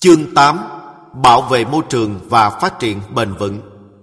Chương 8. Bảo vệ môi trường và phát triển bền vững.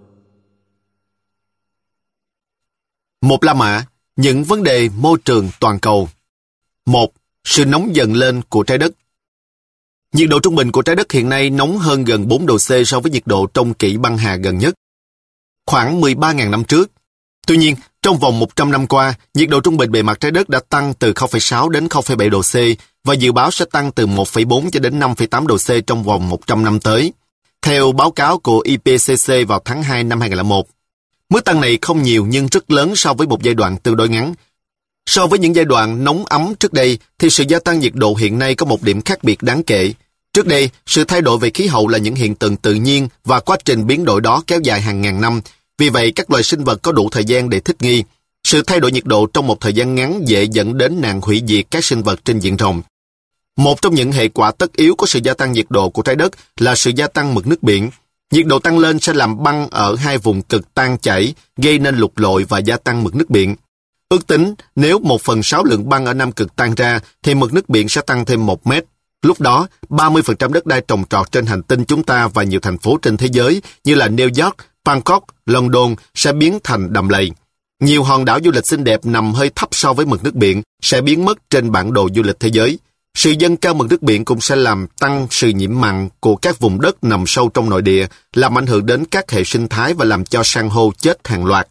Một La Mã, những vấn đề môi trường toàn cầu. 1. Sự nóng dần lên của trái đất. Nhiệt độ trung bình của trái đất hiện nay nóng hơn gần 4 độ C so với nhiệt độ trong kỷ băng hà gần nhất, khoảng 13.000 năm trước. Tuy nhiên, trong vòng 100 năm qua, nhiệt độ trung bình bề mặt trái đất đã tăng từ 0,6 đến 0,7 độ C và dự báo sẽ tăng từ 1,4 cho đến 5,8 độ C trong vòng 100 năm tới, theo báo cáo của IPCC vào tháng 2 năm 2001. Mức tăng này không nhiều nhưng rất lớn so với một giai đoạn tương đối ngắn. So với những giai đoạn nóng ấm trước đây, thì sự gia tăng nhiệt độ hiện nay có một điểm khác biệt đáng kể. Trước đây, sự thay đổi về khí hậu là những hiện tượng tự nhiên và quá trình biến đổi đó kéo dài hàng ngàn năm. Vì vậy, các loài sinh vật có đủ thời gian để thích nghi. Sự thay đổi nhiệt độ trong một thời gian ngắn dễ dẫn đến nạn hủy diệt các sinh vật trên diện rộng. Một trong những hệ quả tất yếu của sự gia tăng nhiệt độ của trái đất là sự gia tăng mực nước biển. Nhiệt độ tăng lên sẽ làm băng ở hai vùng cực tan chảy, gây nên lục lội và gia tăng mực nước biển. Ước tính, nếu 1/6 lượng băng ở Nam Cực tan ra, thì mực nước biển sẽ tăng thêm 1 mét. Lúc đó, 30% đất đai trồng trọt trên hành tinh chúng ta và nhiều thành phố trên thế giới như là New York, Bangkok, London sẽ biến thành đầm lầy. Nhiều hòn đảo du lịch xinh đẹp nằm hơi thấp so với mực nước biển sẽ biến mất trên bản đồ du lịch thế giới. Sự dâng cao mực nước biển cũng sẽ làm tăng sự nhiễm mặn của các vùng đất nằm sâu trong nội địa, làm ảnh hưởng đến các hệ sinh thái và làm cho san hô chết hàng loạt.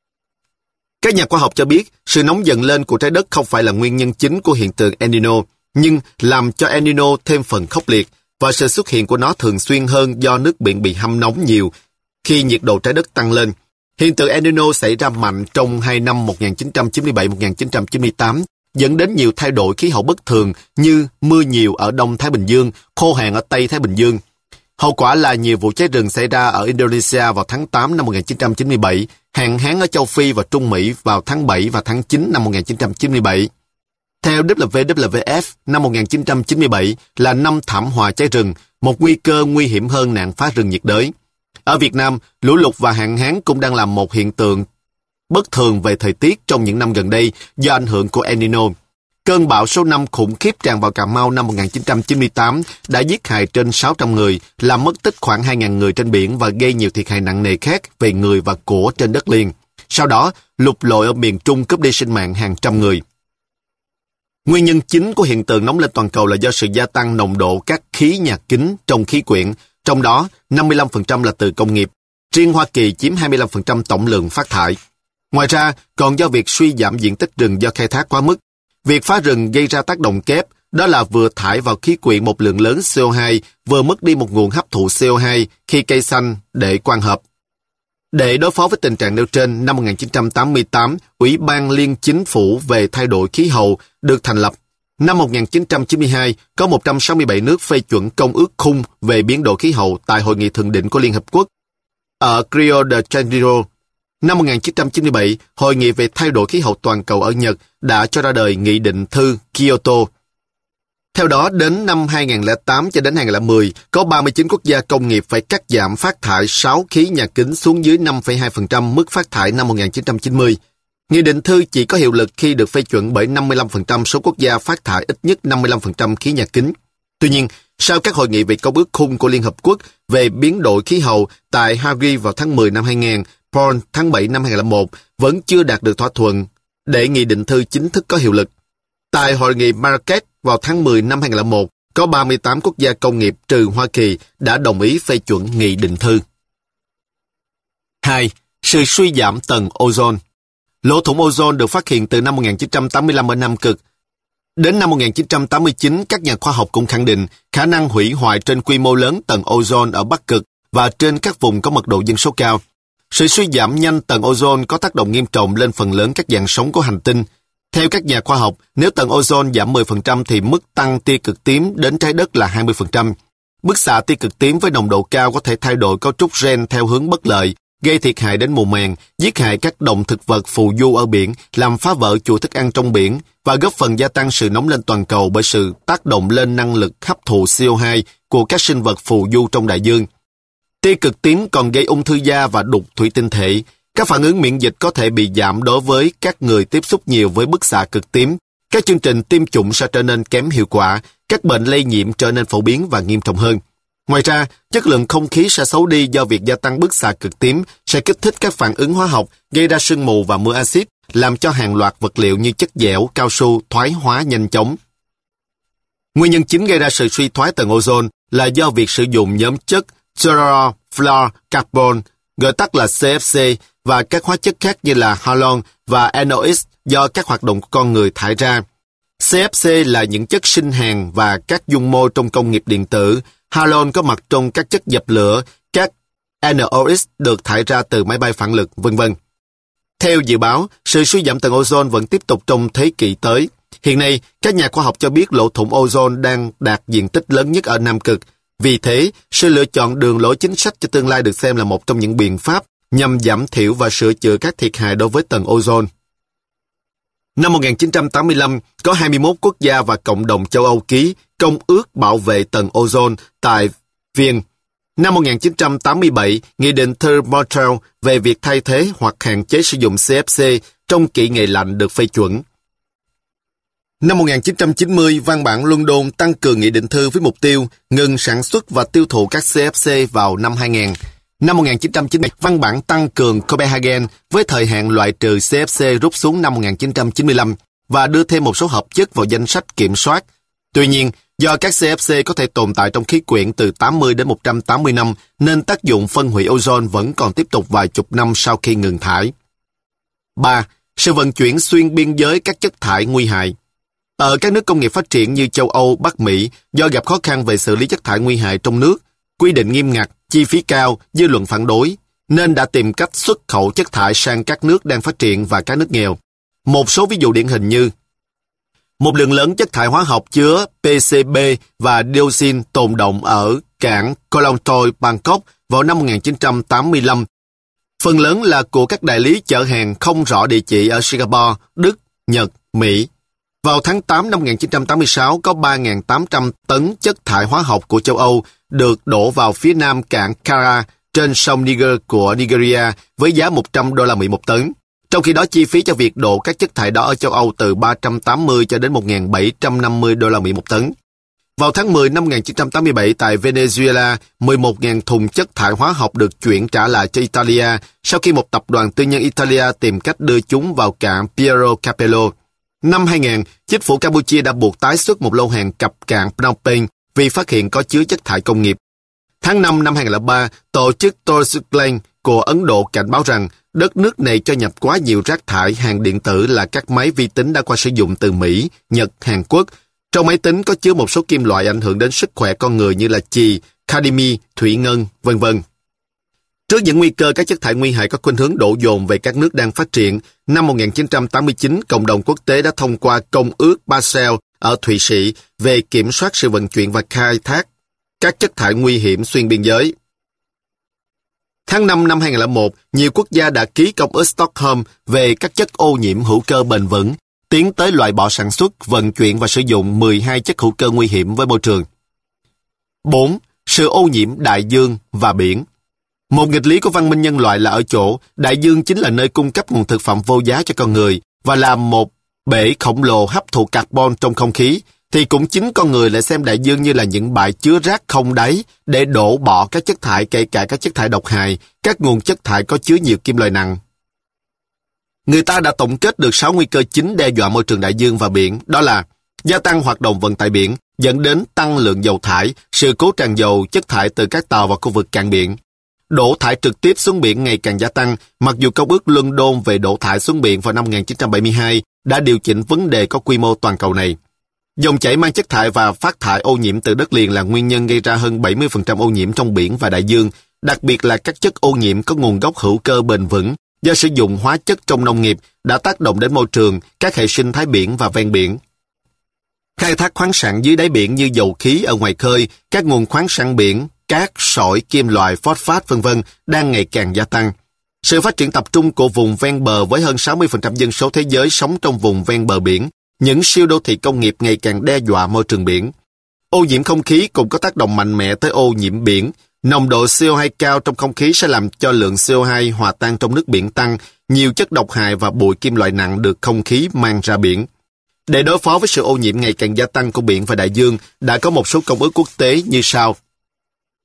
Các nhà khoa học cho biết, sự nóng dần lên của trái đất không phải là nguyên nhân chính của hiện tượng El Nino, nhưng làm cho El Nino thêm phần khốc liệt, và sự xuất hiện của nó thường xuyên hơn do nước biển bị hâm nóng nhiều khi nhiệt độ trái đất tăng lên. Hiện tượng El Nino xảy ra mạnh trong hai năm 1997-1998, dẫn đến nhiều thay đổi khí hậu bất thường như mưa nhiều ở Đông Thái Bình Dương, khô hạn ở Tây Thái Bình Dương. Hậu quả là nhiều vụ cháy rừng xảy ra ở Indonesia vào tháng 8 năm 1997, hạn hán ở châu Phi và Trung Mỹ vào tháng 7 và tháng 9 năm 1997. Theo WWF, năm 1997 là năm thảm họa cháy rừng, một nguy cơ nguy hiểm hơn nạn phá rừng nhiệt đới. Ở Việt Nam, lũ lụt và hạn hán cũng đang là một hiện tượng bất thường về thời tiết trong những năm gần đây do ảnh hưởng của El Nino. Cơn bão số 5 khủng khiếp tràn vào Cà Mau năm 1998 đã giết hại trên 600 người, làm mất tích khoảng 2.000 người trên biển và gây nhiều thiệt hại nặng nề khác về người và của trên đất liền. Sau đó, lục lội ở miền Trung cướp đi sinh mạng hàng trăm người. Nguyên nhân chính của hiện tượng nóng lên toàn cầu là do sự gia tăng nồng độ các khí nhà kính trong khí quyển, trong đó 55% là từ công nghiệp. Riêng Hoa Kỳ chiếm 25% tổng lượng phát thải. Ngoài ra, còn do việc suy giảm diện tích rừng do khai thác quá mức. Việc phá rừng gây ra tác động kép, đó là vừa thải vào khí quyển một lượng lớn CO2, vừa mất đi một nguồn hấp thụ CO2 khi cây xanh để quang hợp. Để đối phó với tình trạng nêu trên, năm 1988, Ủy ban Liên Chính phủ về thay đổi khí hậu được thành lập. Năm 1992, có 167 nước phê chuẩn Công ước Khung về biến đổi khí hậu tại Hội nghị Thượng đỉnh của Liên Hợp Quốc ở Rio de Janeiro. Năm 1997, Hội nghị về thay đổi khí hậu toàn cầu ở Nhật đã cho ra đời Nghị định thư Kyoto. Theo đó, đến năm 2008 cho đến 2010, có 39 quốc gia công nghiệp phải cắt giảm phát thải 6 khí nhà kính xuống dưới 5,2% mức phát thải năm 1990. Nghị định thư chỉ có hiệu lực khi được phê chuẩn bởi 55% số quốc gia phát thải ít nhất 55% khí nhà kính. Tuy nhiên, sau các hội nghị về Công ước Khung của Liên Hợp Quốc về biến đổi khí hậu tại Paris vào tháng 10 năm 2000, Bonn tháng 7 năm 2001 vẫn chưa đạt được thỏa thuận để nghị định thư chính thức có hiệu lực. Tại hội nghị Marrakech vào tháng 10 năm 2001, có 38 quốc gia công nghiệp trừ Hoa Kỳ đã đồng ý phê chuẩn nghị định thư. 2. Sự suy giảm tầng ozone. Lỗ thủng ozone được phát hiện từ năm 1985 ở Nam Cực. Đến năm 1989, các nhà khoa học cũng khẳng định khả năng hủy hoại trên quy mô lớn tầng ozone ở Bắc Cực và trên các vùng có mật độ dân số cao. Sự suy giảm nhanh tầng ozone có tác động nghiêm trọng lên phần lớn các dạng sống của hành tinh. Theo các nhà khoa học, nếu tầng ozone giảm 10% thì mức tăng tia cực tím đến trái đất là 20%. Bức xạ tia cực tím với nồng độ cao có thể thay đổi cấu trúc gen theo hướng bất lợi, gây thiệt hại đến mùa màng, giết hại các động thực vật phù du ở biển, làm phá vỡ chuỗi thức ăn trong biển và góp phần gia tăng sự nóng lên toàn cầu bởi sự tác động lên năng lực hấp thụ CO2 của các sinh vật phù du trong đại dương. Tia cực tím còn gây ung thư da và đục thủy tinh thể. Các phản ứng miễn dịch có thể bị giảm đối với các người tiếp xúc nhiều với bức xạ cực tím. Các chương trình tiêm chủng sẽ trở nên kém hiệu quả, các bệnh lây nhiễm trở nên phổ biến và nghiêm trọng hơn. Ngoài ra, chất lượng không khí sẽ xấu đi do việc gia tăng bức xạ cực tím sẽ kích thích các phản ứng hóa học, gây ra sương mù và mưa axit, làm cho hàng loạt vật liệu như chất dẻo, cao su thoái hóa nhanh chóng. Nguyên nhân chính gây ra sự suy thoái tầng ozone là do việc sử dụng nhóm chất chlorofluorocarbon, gọi tắt là CFC, và các hóa chất khác như là halon và NOx do các hoạt động của con người thải ra. CFC là những chất sinh hàn và các dung môi trong công nghiệp điện tử. Halon có mặt trong các chất dập lửa, các NOx được thải ra từ máy bay phản lực, v.v. Theo dự báo, sự suy giảm tầng ozone vẫn tiếp tục trong thế kỷ tới. Hiện nay, các nhà khoa học cho biết lỗ thủng ozone đang đạt diện tích lớn nhất ở Nam Cực. Vì thế, sự lựa chọn đường lối chính sách cho tương lai được xem là một trong những biện pháp nhằm giảm thiểu và sửa chữa các thiệt hại đối với tầng ozone. Năm 1985, có 21 quốc gia và cộng đồng châu Âu ký Công ước Bảo vệ tầng ozone tại Vienne. Năm 1987, Nghị định thư Montreal về việc thay thế hoặc hạn chế sử dụng CFC trong kỹ nghệ lạnh được phê chuẩn. Năm 1990, văn bản London tăng cường nghị định thư với mục tiêu ngừng sản xuất và tiêu thụ các CFC vào năm 2000. Năm 1990, văn bản tăng cường Copenhagen với thời hạn loại trừ CFC rút xuống năm 1995 và đưa thêm một số hợp chất vào danh sách kiểm soát. Tuy nhiên, do các CFC có thể tồn tại trong khí quyển từ 80 đến 180 năm, nên tác dụng phân hủy ozone vẫn còn tiếp tục vài chục năm sau khi ngừng thải. 3. Sự vận chuyển xuyên biên giới các chất thải nguy hại. Ở các nước công nghiệp phát triển như châu Âu, Bắc Mỹ, do gặp khó khăn về xử lý chất thải nguy hại trong nước, quy định nghiêm ngặt, chi phí cao, dư luận phản đối, nên đã tìm cách xuất khẩu chất thải sang các nước đang phát triển và các nước nghèo. Một số ví dụ điển hình như một lượng lớn chất thải hóa học chứa PCB và dioxin tồn động ở cảng Koh Lanta, Bangkok vào năm 1985. Phần lớn là của các đại lý chở hàng không rõ địa chỉ ở Singapore, Đức, Nhật, Mỹ. Vào tháng 8 năm 1986, có 3.800 tấn chất thải hóa học của châu Âu được đổ vào phía nam cảng Kara trên sông Niger của Nigeria với giá 100 đô la Mỹ một tấn. Trong khi đó, chi phí cho việc đổ các chất thải đó ở châu Âu từ 380 cho đến 1.750 đô la Mỹ một tấn. Vào tháng 10 năm 1987, tại Venezuela, 11.000 thùng chất thải hóa học được chuyển trả lại cho Italia sau khi một tập đoàn tư nhân Italia tìm cách đưa chúng vào cảng Piero Capello. Năm 2000, chính phủ Campuchia đã buộc tái xuất một lô hàng cập cảng Phnom Penh vì phát hiện có chứa chất thải công nghiệp. Tháng 5 năm 2003, tổ chức Torsuklen của Ấn Độ cảnh báo rằng đất nước này cho nhập quá nhiều rác thải hàng điện tử là các máy vi tính đã qua sử dụng từ Mỹ, Nhật, Hàn Quốc. Trong máy tính có chứa một số kim loại ảnh hưởng đến sức khỏe con người như là chì, cadimi, thủy ngân, v.v. Trước những nguy cơ các chất thải nguy hại có khuynh hướng đổ dồn về các nước đang phát triển, năm 1989, cộng đồng quốc tế đã thông qua Công ước Basel ở Thụy Sĩ về kiểm soát sự vận chuyển và khai thác các chất thải nguy hiểm xuyên biên giới. Tháng 5 năm 2001, nhiều quốc gia đã ký Công ước Stockholm về các chất ô nhiễm hữu cơ bền vững, tiến tới loại bỏ sản xuất, vận chuyển và sử dụng 12 chất hữu cơ nguy hiểm với môi trường. 4. Sự ô nhiễm đại dương và biển. Một nghịch lý của văn minh nhân loại là ở chỗ, đại dương chính là nơi cung cấp nguồn thực phẩm vô giá cho con người và là một bể khổng lồ hấp thụ carbon trong không khí, thì cũng chính con người lại xem đại dương như là những bãi chứa rác không đáy để đổ bỏ các chất thải, kể cả các chất thải độc hại, các nguồn chất thải có chứa nhiều kim loại nặng. Người ta đã tổng kết được 6 nguy cơ chính đe dọa môi trường đại dương và biển, đó là gia tăng hoạt động vận tải biển, dẫn đến tăng lượng dầu thải, sự cố tràn dầu, chất thải từ các tàu vào khu vực cảng biển. Đổ thải trực tiếp xuống biển ngày càng gia tăng, mặc dù Công ước London về đổ thải xuống biển vào năm 1972 đã điều chỉnh vấn đề có quy mô toàn cầu này. Dòng chảy mang chất thải và phát thải ô nhiễm từ đất liền là nguyên nhân gây ra hơn 70% ô nhiễm trong biển và đại dương, đặc biệt là các chất ô nhiễm có nguồn gốc hữu cơ bền vững do sử dụng hóa chất trong nông nghiệp đã tác động đến môi trường, các hệ sinh thái biển và ven biển. Khai thác khoáng sản dưới đáy biển như dầu khí ở ngoài khơi, các nguồn khoáng sản biển, cát, sỏi, kim loại, phosphat v.v. đang ngày càng gia tăng. Sự phát triển tập trung của vùng ven bờ với hơn 60% dân số thế giới sống trong vùng ven bờ biển, những siêu đô thị công nghiệp ngày càng đe dọa môi trường biển. Ô nhiễm không khí cũng có tác động mạnh mẽ tới ô nhiễm biển. Nồng độ CO2 cao trong không khí sẽ làm cho lượng CO2 hòa tan trong nước biển tăng, nhiều chất độc hại và bụi kim loại nặng được không khí mang ra biển. Để đối phó với sự ô nhiễm ngày càng gia tăng của biển và đại dương, đã có một số công ước quốc tế như sau.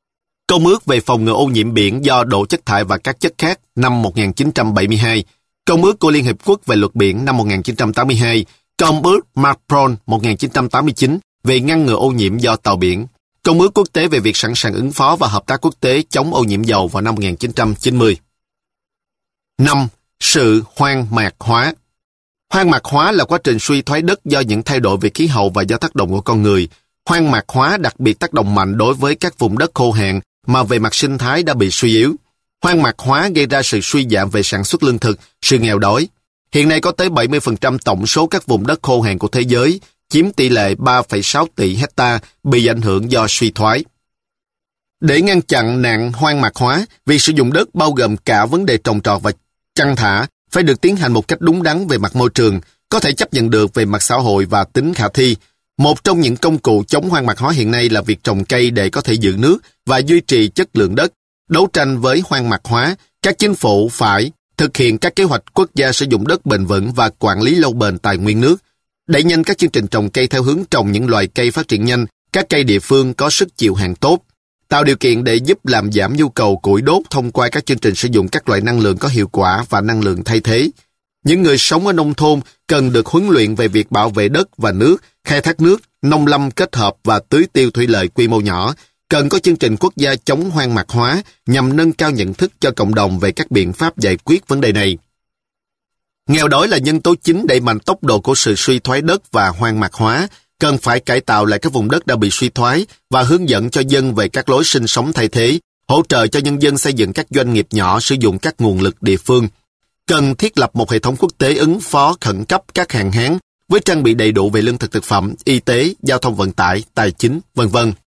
Công ước về phòng ngừa ô nhiễm biển do đổ chất thải và các chất khác năm 1972, Công ước của Liên Hiệp Quốc về luật biển năm 1982, Công ước MARPOL 1989 về ngăn ngừa ô nhiễm do tàu biển, Công ước quốc tế về việc sẵn sàng ứng phó và hợp tác quốc tế chống ô nhiễm dầu vào năm 1990. 5. Sự hoang mạc hóa. Hoang mạc hóa là quá trình suy thoái đất do những thay đổi về khí hậu và do tác động của con người. Hoang mạc hóa đặc biệt tác động mạnh đối với các vùng đất khô hạn mà về mặt sinh thái đã bị suy yếu. Hoang mạc hóa gây ra sự suy giảm về sản xuất lương thực, sự nghèo đói. Hiện nay có tới 70% tổng số các vùng đất khô hạn của thế giới, chiếm tỷ lệ 3,6 tỷ hecta bị ảnh hưởng do suy thoái. Để ngăn chặn nạn hoang mạc hóa, việc sử dụng đất bao gồm cả vấn đề trồng trọt và chăn thả phải được tiến hành một cách đúng đắn về mặt môi trường, có thể chấp nhận được về mặt xã hội và tính khả thi. Một trong những công cụ chống hoang mạc hóa hiện nay là việc trồng cây để có thể giữ nước và duy trì chất lượng đất. Đấu tranh với hoang mạc hóa, các chính phủ phải thực hiện các kế hoạch quốc gia sử dụng đất bền vững và quản lý lâu bền tài nguyên nước, đẩy nhanh các chương trình trồng cây theo hướng trồng những loài cây phát triển nhanh, các cây địa phương có sức chịu hạn tốt, tạo điều kiện để giúp làm giảm nhu cầu củi đốt thông qua các chương trình sử dụng các loại năng lượng có hiệu quả và năng lượng thay thế. Những người sống ở nông thôn cần được huấn luyện về việc bảo vệ đất và nước, khai thác nước, nông lâm kết hợp và tưới tiêu thủy lợi quy mô nhỏ. Cần có chương trình quốc gia chống hoang mạc hóa nhằm nâng cao nhận thức cho cộng đồng về các biện pháp giải quyết vấn đề này. Nghèo đói là nhân tố chính đẩy mạnh tốc độ của sự suy thoái đất và hoang mạc hóa. Cần phải cải tạo lại các vùng đất đã bị suy thoái và hướng dẫn cho dân về các lối sinh sống thay thế, hỗ trợ cho nhân dân xây dựng các doanh nghiệp nhỏ sử dụng các nguồn lực địa phương. Cần thiết lập một hệ thống quốc tế ứng phó khẩn cấp các hạn hán với trang bị đầy đủ về lương thực thực phẩm, y tế, giao thông vận tải, tài chính, v.v.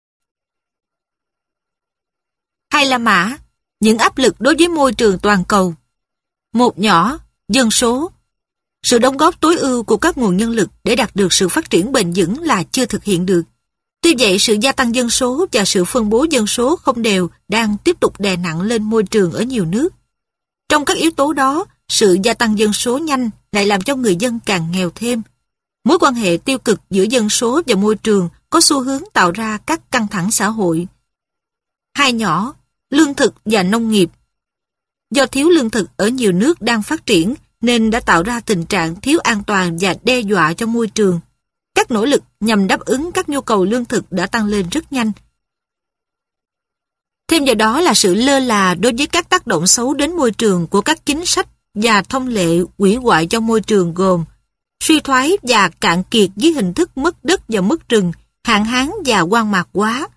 Hay là mã, những áp lực đối với môi trường toàn cầu. Một nhỏ, dân số. Sự đóng góp tối ưu của các nguồn nhân lực để đạt được sự phát triển bền vững là chưa thực hiện được. Tuy vậy, sự gia tăng dân số và sự phân bố dân số không đều đang tiếp tục đè nặng lên môi trường ở nhiều nước. Trong các yếu tố đó, sự gia tăng dân số nhanh lại làm cho người dân càng nghèo thêm. Mối quan hệ tiêu cực giữa dân số và môi trường có xu hướng tạo ra các căng thẳng xã hội. Hai nhỏ, lương thực và nông nghiệp. Do thiếu lương thực ở nhiều nước đang phát triển nên đã tạo ra tình trạng thiếu an toàn và đe dọa cho môi trường. Các nỗ lực nhằm đáp ứng các nhu cầu lương thực đã tăng lên rất nhanh. Thêm vào đó là sự lơ là đối với các tác động xấu đến môi trường của các chính sách và thông lệ hủy hoại cho môi trường gồm suy thoái và cạn kiệt dưới hình thức mất đất và mất rừng, hạn hán và hoang mạc hóa.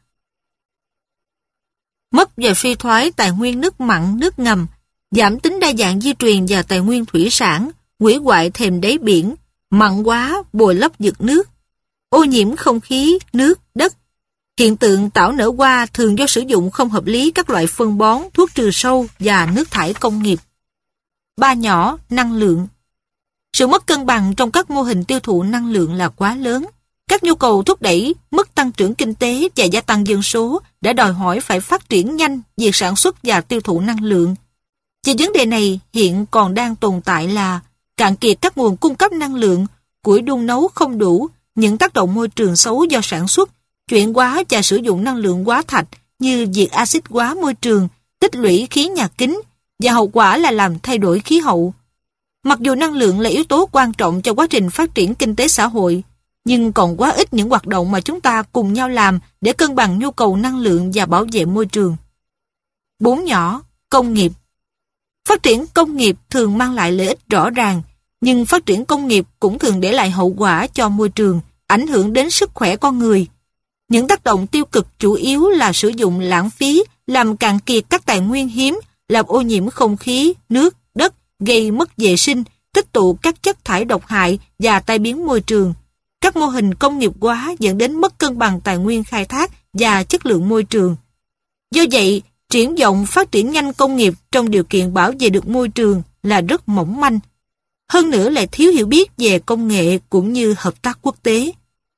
Mất và suy thoái tài nguyên nước mặn, nước ngầm, giảm tính đa dạng di truyền và tài nguyên thủy sản, hủy hoại thềm đáy biển, mặn hóa, bồi lấp vực nước, ô nhiễm không khí, nước, đất. Hiện tượng tảo nở hoa thường do sử dụng không hợp lý các loại phân bón, thuốc trừ sâu và nước thải công nghiệp. Ba nhỏ, năng lượng. Sự mất cân bằng trong các mô hình tiêu thụ năng lượng là quá lớn. Các nhu cầu thúc đẩy mức tăng trưởng kinh tế và gia tăng dân số đã đòi hỏi phải phát triển nhanh việc sản xuất và tiêu thụ năng lượng. Về vấn đề này, hiện còn đang tồn tại là cạn kiệt các nguồn cung cấp năng lượng, củi đun nấu không đủ, những tác động môi trường xấu do sản xuất, chuyển hóa và sử dụng năng lượng hóa thạch như diệt axit hóa môi trường, tích lũy khí nhà kính và hậu quả là làm thay đổi khí hậu. Mặc dù năng lượng là yếu tố quan trọng cho quá trình phát triển kinh tế xã hội, nhưng còn quá ít những hoạt động mà chúng ta cùng nhau làm để cân bằng nhu cầu năng lượng và bảo vệ môi trường. 4 nhỏ, công nghiệp. Phát triển công nghiệp thường mang lại lợi ích rõ ràng, nhưng phát triển công nghiệp cũng thường để lại hậu quả cho môi trường, ảnh hưởng đến sức khỏe con người. Những tác động tiêu cực chủ yếu là sử dụng lãng phí, làm cạn kiệt các tài nguyên hiếm, làm ô nhiễm không khí, nước, đất, gây mất vệ sinh, tích tụ các chất thải độc hại và tai biến môi trường. Các mô hình công nghiệp hóa dẫn đến mất cân bằng tài nguyên khai thác và chất lượng môi trường. Do vậy, triển vọng phát triển nhanh công nghiệp trong điều kiện bảo vệ được môi trường là rất mỏng manh. Hơn nữa lại thiếu hiểu biết về công nghệ cũng như hợp tác quốc tế.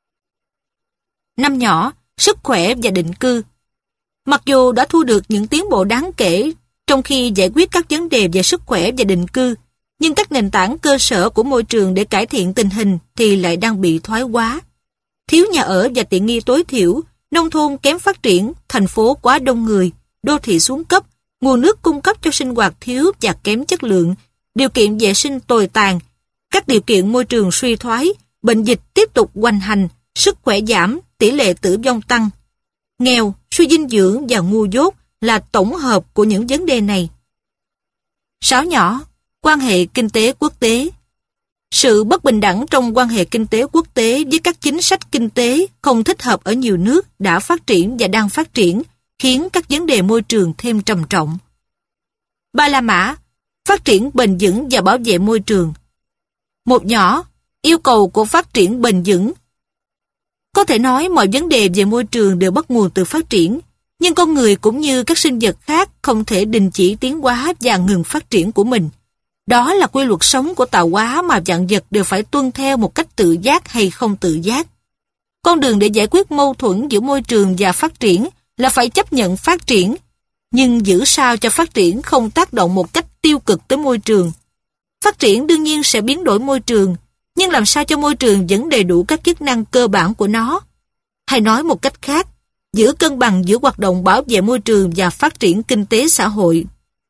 5 nhỏ, sức khỏe và định cư. Mặc dù đã thu được những tiến bộ đáng kể trong khi giải quyết các vấn đề về sức khỏe và định cư, nhưng các nền tảng cơ sở của môi trường để cải thiện tình hình thì lại đang bị thoái hóa. Thiếu nhà ở và tiện nghi tối thiểu, nông thôn kém phát triển, thành phố quá đông người. đô thị xuống cấp, nguồn nước cung cấp cho sinh hoạt thiếu và kém chất lượng, điều kiện vệ sinh tồi tàn, các điều kiện môi trường suy thoái, bệnh dịch tiếp tục hoành hành, sức khỏe giảm, tỷ lệ tử vong tăng. Nghèo, suy dinh dưỡng và ngu dốt là tổng hợp của những vấn đề này. 6 nhỏ, quan hệ kinh tế quốc tế. Sự bất bình đẳng trong quan hệ kinh tế quốc tế với các chính sách kinh tế không thích hợp ở nhiều nước đã phát triển và đang phát triển, khiến các vấn đề môi trường thêm trầm trọng. 3 la mã, phát triển bền vững và bảo vệ môi trường. 1 nhỏ, yêu cầu của phát triển bền vững. Có thể nói mọi vấn đề về môi trường đều bắt nguồn từ phát triển, nhưng con người cũng như các sinh vật khác không thể đình chỉ tiến hóa và ngừng phát triển của mình. Đó là quy luật sống của tạo hóa mà vạn vật đều phải tuân theo một cách tự giác hay không tự giác. Con đường để giải quyết mâu thuẫn giữa môi trường và phát triển là phải chấp nhận phát triển, nhưng giữ sao cho phát triển không tác động một cách tiêu cực tới môi trường. Phát triển đương nhiên sẽ biến đổi môi trường, nhưng làm sao cho môi trường vẫn đầy đủ các chức năng cơ bản của nó? Hay nói một cách khác, giữ cân bằng giữa hoạt động bảo vệ môi trường và phát triển kinh tế xã hội.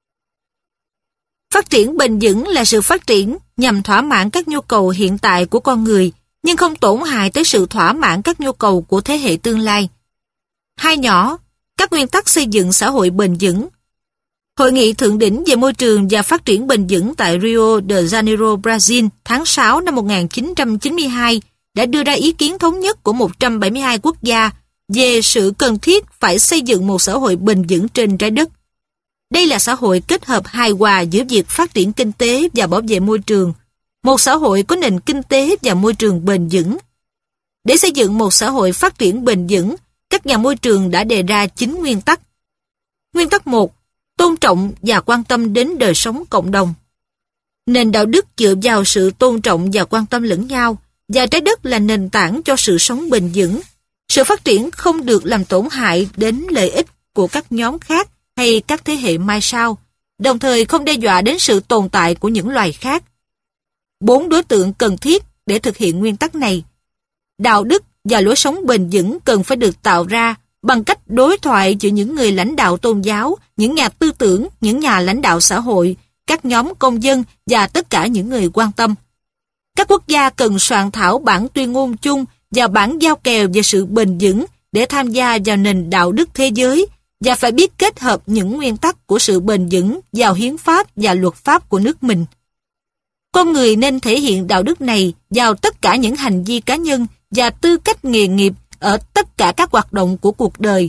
Phát triển bền vững là sự phát triển nhằm thỏa mãn các nhu cầu hiện tại của con người, nhưng không tổn hại tới sự thỏa mãn các nhu cầu của thế hệ tương lai. 2 nhỏ, các nguyên tắc xây dựng xã hội bền vững. Hội nghị thượng đỉnh về môi trường và phát triển bền vững tại Rio de Janeiro, Brazil tháng 6 năm 1992 đã đưa ra ý kiến thống nhất của 172 quốc gia về sự cần thiết phải xây dựng một xã hội bền vững trên trái đất. Đây là xã hội kết hợp hài hòa giữa việc phát triển kinh tế và bảo vệ môi trường, một xã hội có nền kinh tế và môi trường bền vững. Để xây dựng một xã hội phát triển bền vững, các nhà môi trường đã đề ra 9 nguyên tắc. Nguyên tắc 1. Tôn trọng và quan tâm đến đời sống cộng đồng. Nền đạo đức dựa vào sự tôn trọng và quan tâm lẫn nhau, và trái đất là nền tảng cho sự sống bền vững. Sự phát triển không được làm tổn hại đến lợi ích của các nhóm khác hay các thế hệ mai sau, đồng thời không đe dọa đến sự tồn tại của những loài khác. 4 đối tượng cần thiết để thực hiện nguyên tắc này. Đạo đức và lối sống bền vững cần phải được tạo ra bằng cách đối thoại giữa những người lãnh đạo tôn giáo, những nhà tư tưởng, những nhà lãnh đạo xã hội, các nhóm công dân và tất cả những người quan tâm. Các quốc gia cần soạn thảo bản tuyên ngôn chung và bản giao kèo về sự bền vững để tham gia vào nền đạo đức thế giới, và phải biết kết hợp những nguyên tắc của sự bền vững vào hiến pháp và luật pháp của nước mình. Con người nên thể hiện đạo đức này vào tất cả những hành vi cá nhân và tư cách nghề nghiệp ở tất cả các hoạt động của cuộc đời.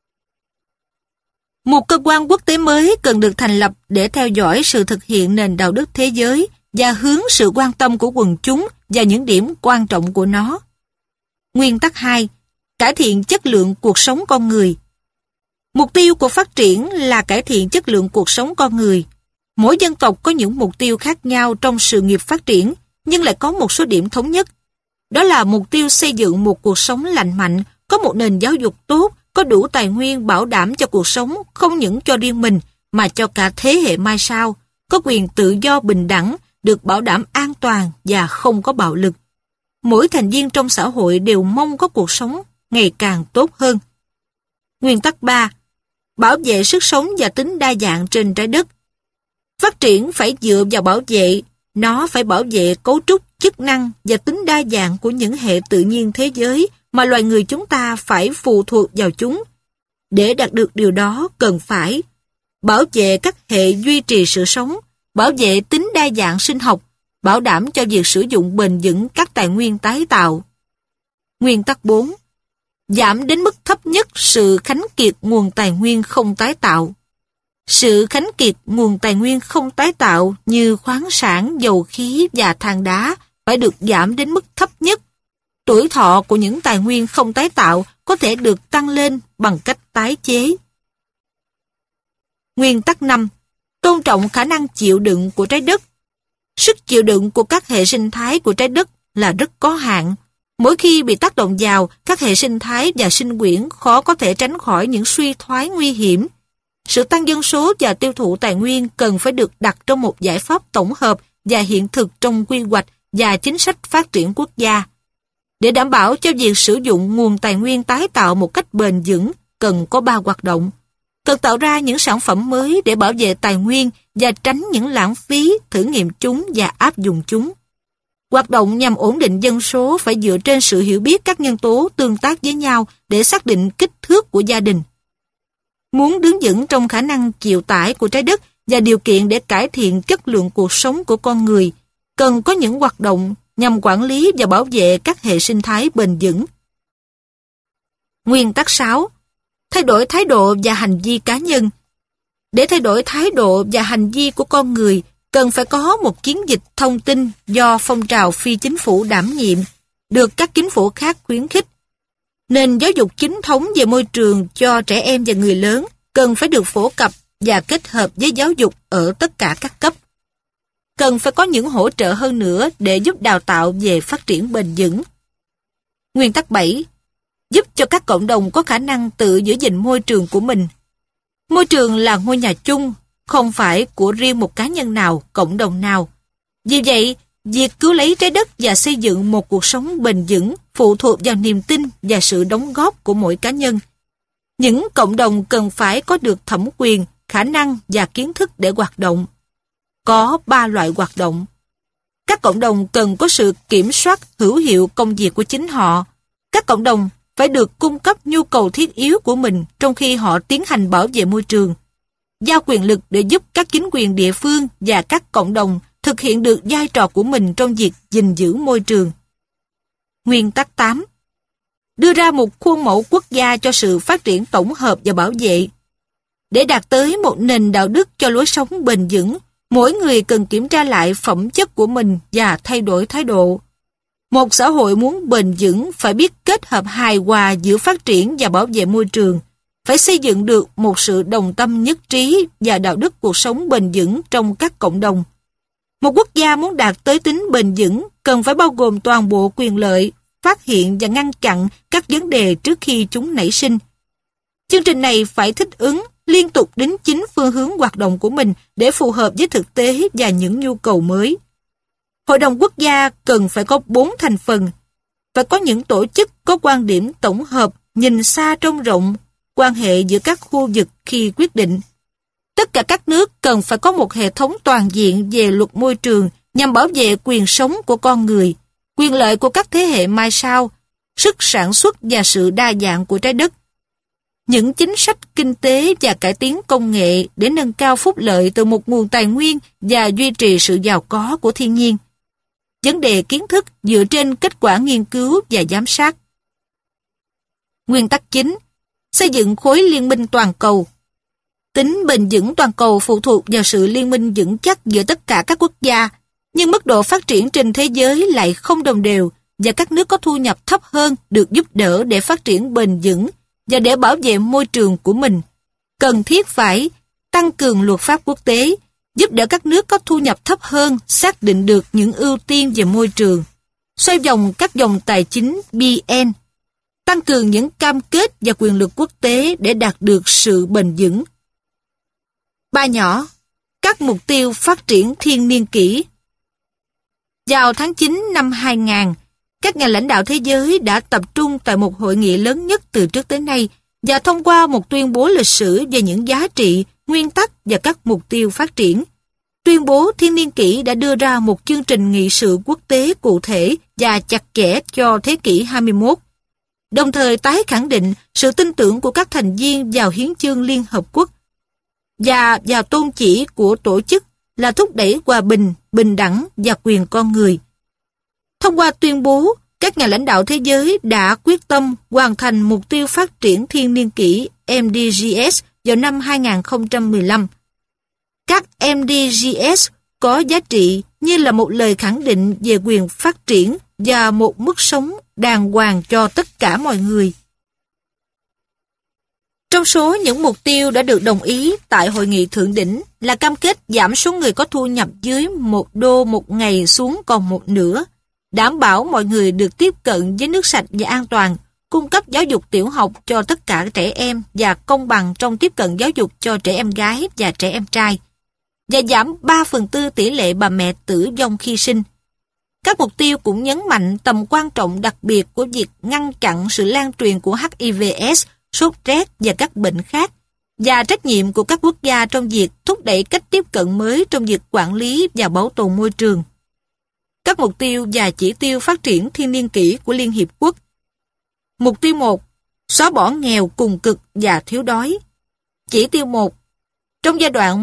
Một cơ quan quốc tế mới cần được thành lập để theo dõi sự thực hiện nền đạo đức thế giới và hướng sự quan tâm của quần chúng vào những điểm quan trọng của nó. Nguyên tắc 2. Cải thiện chất lượng cuộc sống con người. Mục tiêu của phát triển là cải thiện chất lượng cuộc sống con người. Mỗi dân tộc có những mục tiêu khác nhau trong sự nghiệp phát triển, nhưng lại có một số điểm thống nhất. Đó là mục tiêu xây dựng một cuộc sống lành mạnh, có một nền giáo dục tốt, có đủ tài nguyên bảo đảm cho cuộc sống không những cho riêng mình, mà cho cả thế hệ mai sau, có quyền tự do bình đẳng, được bảo đảm an toàn và không có bạo lực. Mỗi thành viên trong xã hội đều mong có cuộc sống ngày càng tốt hơn. Nguyên tắc 3. Bảo vệ sức sống và tính đa dạng trên trái đất. Phát triển phải dựa vào bảo vệ, nó phải bảo vệ cấu trúc, chức năng và tính đa dạng của những hệ tự nhiên thế giới mà loài người chúng ta phải phụ thuộc vào chúng. Để đạt được điều đó cần phải bảo vệ các hệ duy trì sự sống, bảo vệ tính đa dạng sinh học, bảo đảm cho việc sử dụng bền vững các tài nguyên tái tạo. Nguyên tắc 4. Giảm đến mức thấp nhất sự khánh kiệt nguồn tài nguyên không tái tạo. Sự khánh kiệt nguồn tài nguyên không tái tạo như khoáng sản, dầu khí và than đá phải được giảm đến mức thấp nhất. Tuổi thọ của những tài nguyên không tái tạo có thể được tăng lên bằng cách tái chế. Nguyên tắc 5. Tôn trọng khả năng chịu đựng của trái đất. Sức chịu đựng của các hệ sinh thái của trái đất là rất có hạn. Mỗi khi bị tác động vào, các hệ sinh thái và sinh quyển khó có thể tránh khỏi những suy thoái nguy hiểm. Sự tăng dân số và tiêu thụ tài nguyên cần phải được đặt trong một giải pháp tổng hợp và hiện thực trong quy hoạch và chính sách phát triển quốc gia. Để đảm bảo cho việc sử dụng nguồn tài nguyên tái tạo một cách bền vững, cần có 3 hoạt động. cần tạo ra những sản phẩm mới để bảo vệ tài nguyên và tránh những lãng phí, thử nghiệm chúng và áp dụng chúng. Hoạt động nhằm ổn định dân số phải dựa trên sự hiểu biết các nhân tố tương tác với nhau để xác định kích thước của gia đình. Muốn đứng vững trong khả năng chịu tải của trái đất và điều kiện để cải thiện chất lượng cuộc sống của con người, cần có những hoạt động nhằm quản lý và bảo vệ các hệ sinh thái bền vững. Nguyên tắc 6. Thay đổi thái độ và hành vi cá nhân. Để thay đổi thái độ và hành vi của con người, cần phải có một chiến dịch thông tin do phong trào phi chính phủ đảm nhiệm, được các chính phủ khác khuyến khích. Nền giáo dục chính thống về môi trường cho trẻ em và người lớn cần phải được phổ cập và kết hợp với giáo dục ở tất cả các cấp. Cần phải có những hỗ trợ hơn nữa để giúp đào tạo về phát triển bền vững. Nguyên tắc 7. Giúp cho các cộng đồng có khả năng tự giữ gìn môi trường của mình. Môi trường là ngôi nhà chung, không phải của riêng một cá nhân nào, cộng đồng nào. Vì vậy, việc cứu lấy trái đất và xây dựng một cuộc sống bền vững phụ thuộc vào niềm tin và sự đóng góp của mỗi cá nhân. Những cộng đồng cần phải có được thẩm quyền, khả năng và kiến thức để hoạt động. Có 3 loại hoạt động. Các cộng đồng cần có sự kiểm soát hữu hiệu công việc của chính họ. Các cộng đồng phải được cung cấp nhu cầu thiết yếu của mình trong khi họ tiến hành bảo vệ môi trường. Giao quyền lực để giúp các chính quyền địa phương và các cộng đồng thực hiện được vai trò của mình trong việc gìn giữ môi trường. Nguyên tắc 8. Đưa ra một khuôn mẫu quốc gia cho sự phát triển tổng hợp và bảo vệ. Để đạt tới một nền đạo đức cho lối sống bền vững, mỗi người cần kiểm tra lại phẩm chất của mình và thay đổi thái độ. Một xã hội muốn bền vững phải biết kết hợp hài hòa giữa phát triển và bảo vệ môi trường, phải xây dựng được một sự đồng tâm nhất trí và đạo đức cuộc sống bền vững trong các cộng đồng. Một quốc gia muốn đạt tới tính bền vững cần phải bao gồm toàn bộ quyền lợi, phát hiện và ngăn chặn các vấn đề trước khi chúng nảy sinh. Chương trình này phải thích ứng, liên tục đính chính phương hướng hoạt động của mình để phù hợp với thực tế và những nhu cầu mới. Hội đồng quốc gia cần phải có 4 thành phần, phải có những tổ chức có quan điểm tổng hợp, nhìn xa trông rộng, quan hệ giữa các khu vực khi quyết định. Tất cả các nước cần phải có một hệ thống toàn diện về luật môi trường nhằm bảo vệ quyền sống của con người, quyền lợi của các thế hệ mai sau, sức sản xuất và sự đa dạng của trái đất. Những chính sách kinh tế và cải tiến công nghệ để nâng cao phúc lợi từ một nguồn tài nguyên và duy trì sự giàu có của thiên nhiên. Vấn đề kiến thức dựa trên kết quả nghiên cứu và giám sát. Nguyên tắc 9. Xây dựng khối liên minh toàn cầu. Tính bền vững toàn cầu phụ thuộc vào sự liên minh vững chắc giữa tất cả các quốc gia, nhưng mức độ phát triển trên thế giới lại không đồng đều và các nước có thu nhập thấp hơn được giúp đỡ để phát triển bền vững và để bảo vệ môi trường của mình. Cần thiết phải tăng cường luật pháp quốc tế, giúp đỡ các nước có thu nhập thấp hơn xác định được những ưu tiên về môi trường, xoay vòng các dòng tài chính BN, tăng cường những cam kết và quyền lực quốc tế để đạt được sự bền vững. 3 nhỏ, các mục tiêu phát triển thiên niên kỷ. Vào tháng 9 năm 2000, các nhà lãnh đạo thế giới đã tập trung tại một hội nghị lớn nhất từ trước tới nay và thông qua một tuyên bố lịch sử về những giá trị, nguyên tắc và các mục tiêu phát triển. Tuyên bố thiên niên kỷ đã đưa ra một chương trình nghị sự quốc tế cụ thể và chặt chẽ cho thế kỷ 21, đồng thời tái khẳng định sự tin tưởng của các thành viên vào Hiến chương Liên Hợp Quốc và vào tôn chỉ của tổ chức là thúc đẩy hòa bình, bình đẳng và quyền con người. Thông qua tuyên bố, các nhà lãnh đạo thế giới đã quyết tâm hoàn thành mục tiêu phát triển thiên niên kỷ MDGs vào năm 2015. Các MDGs có giá trị như là một lời khẳng định về quyền phát triển và một mức sống đàng hoàng cho tất cả mọi người. Trong số những mục tiêu đã được đồng ý tại hội nghị thượng đỉnh là cam kết giảm số người có thu nhập dưới $1 một ngày xuống còn 1/2, đảm bảo mọi người được tiếp cận với nước sạch và an toàn, cung cấp giáo dục tiểu học cho tất cả trẻ em và công bằng trong tiếp cận giáo dục cho trẻ em gái và trẻ em trai, và giảm 3/4 tỷ lệ bà mẹ tử vong khi sinh. Các mục tiêu cũng nhấn mạnh tầm quan trọng đặc biệt của việc ngăn chặn sự lan truyền của HIV/AIDS, sốt rét và các bệnh khác, và trách nhiệm của các quốc gia trong việc thúc đẩy cách tiếp cận mới trong việc quản lý và bảo tồn môi trường. Các mục tiêu và chỉ tiêu phát triển thiên niên kỷ của Liên Hiệp Quốc. Mục tiêu 1. Xóa bỏ nghèo, cùng cực và thiếu đói. Chỉ tiêu 1. Trong giai đoạn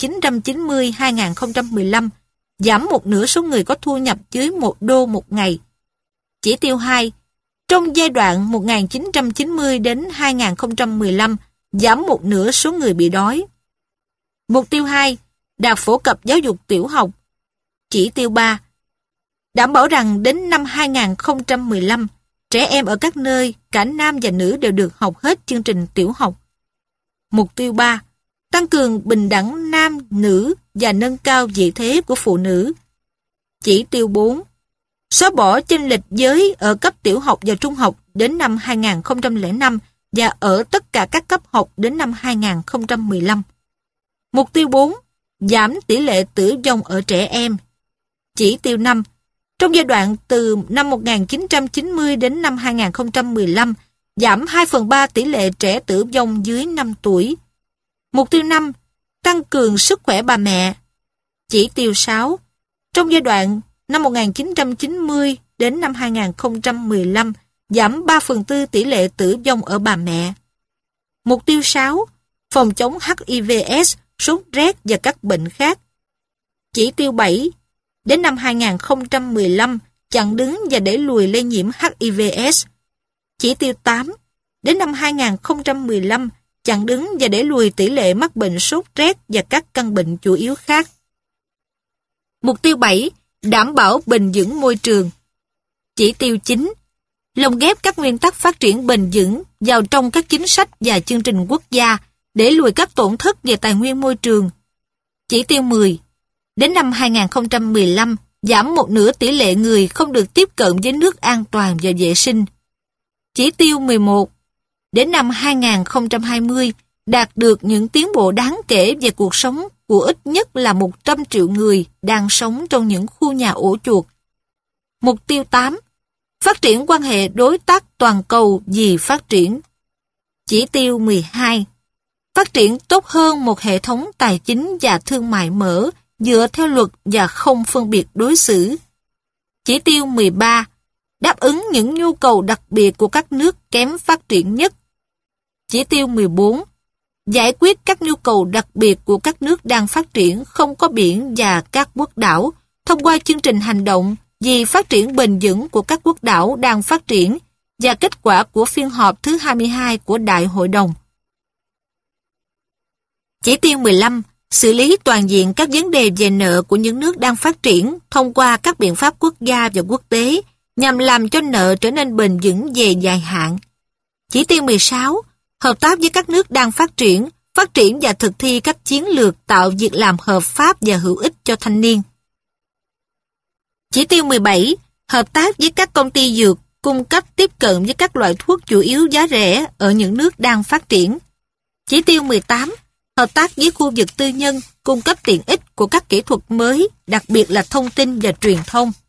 1990-2015, giảm một nửa số người có thu nhập dưới $1 một ngày. Chỉ tiêu 2. Trong giai đoạn 1990 đến 2015, giảm một nửa số người bị đói. Mục tiêu 2. Đạt phổ cập giáo dục tiểu học. Chỉ tiêu 3. Đảm bảo rằng đến năm 2015, trẻ em ở các nơi, cả nam và nữ đều được học hết chương trình tiểu học. Mục tiêu 3. Tăng cường bình đẳng nam, nữ và nâng cao vị thế của phụ nữ. Chỉ tiêu 4. Xóa bỏ chênh lệch giới ở cấp tiểu học và trung học đến năm 2005 và ở tất cả các cấp học đến năm 2015. Mục tiêu 4. Giảm tỷ lệ tử vong ở trẻ em. Chỉ tiêu 5. Trong giai đoạn từ năm 1990 đến năm 2015, giảm 2/3 tỷ lệ trẻ tử vong dưới 5 tuổi. Mục tiêu 5. Tăng cường sức khỏe bà mẹ. Chỉ tiêu 6. Trong giai đoạn năm 1990 đến năm 2015, giảm 3/4 tỷ lệ tử vong ở bà mẹ. Mục tiêu 6. Phòng chống HIV/AIDS, sốt rét và các bệnh khác. Chỉ tiêu 7. Đến năm 2015, chặn đứng và đẩy lùi lây nhiễm HIV/AIDS. Chỉ tiêu 8. Đến năm 2015, chặn đứng và đẩy lùi tỷ lệ mắc bệnh sốt rét và các căn bệnh chủ yếu khác. Mục tiêu 7. Đảm bảo bền vững môi trường. Chỉ tiêu 9. Lồng ghép các nguyên tắc phát triển bền vững vào trong các chính sách và chương trình quốc gia để lùi các tổn thất về tài nguyên môi trường. Chỉ tiêu 10. Đến năm 2015, giảm một nửa tỷ lệ người không được tiếp cận với nước an toàn và vệ sinh. Chỉ tiêu 11. Đến năm 2020, đạt được những tiến bộ đáng kể về cuộc sống của ít nhất là 100 triệu người đang sống trong những khu nhà ổ chuột. Mục tiêu 8. Phát triển quan hệ đối tác toàn cầu vì phát triển. Chỉ tiêu 12. Phát triển tốt hơn một hệ thống tài chính và thương mại mở, dựa theo luật và không phân biệt đối xử. Chỉ tiêu 13. Đáp ứng những nhu cầu đặc biệt của các nước kém phát triển nhất. Chỉ tiêu 14. Giải quyết các nhu cầu đặc biệt của các nước đang phát triển không có biển và các quốc đảo thông qua chương trình hành động vì phát triển bền vững của các quốc đảo đang phát triển và kết quả của phiên họp thứ 22 của Đại hội đồng. Chỉ tiêu 15. Xử lý toàn diện các vấn đề về nợ của những nước đang phát triển thông qua các biện pháp quốc gia và quốc tế nhằm làm cho nợ trở nên bền vững về dài hạn. Chỉ tiêu 16. Hợp tác với các nước đang phát triển và thực thi các chiến lược tạo việc làm hợp pháp và hữu ích cho thanh niên. Chỉ tiêu 17. Hợp tác với các công ty dược cung cấp tiếp cận với các loại thuốc chủ yếu giá rẻ ở những nước đang phát triển. Chỉ tiêu 18. Hợp tác với khu vực tư nhân cung cấp tiện ích của các kỹ thuật mới, đặc biệt là thông tin và truyền thông.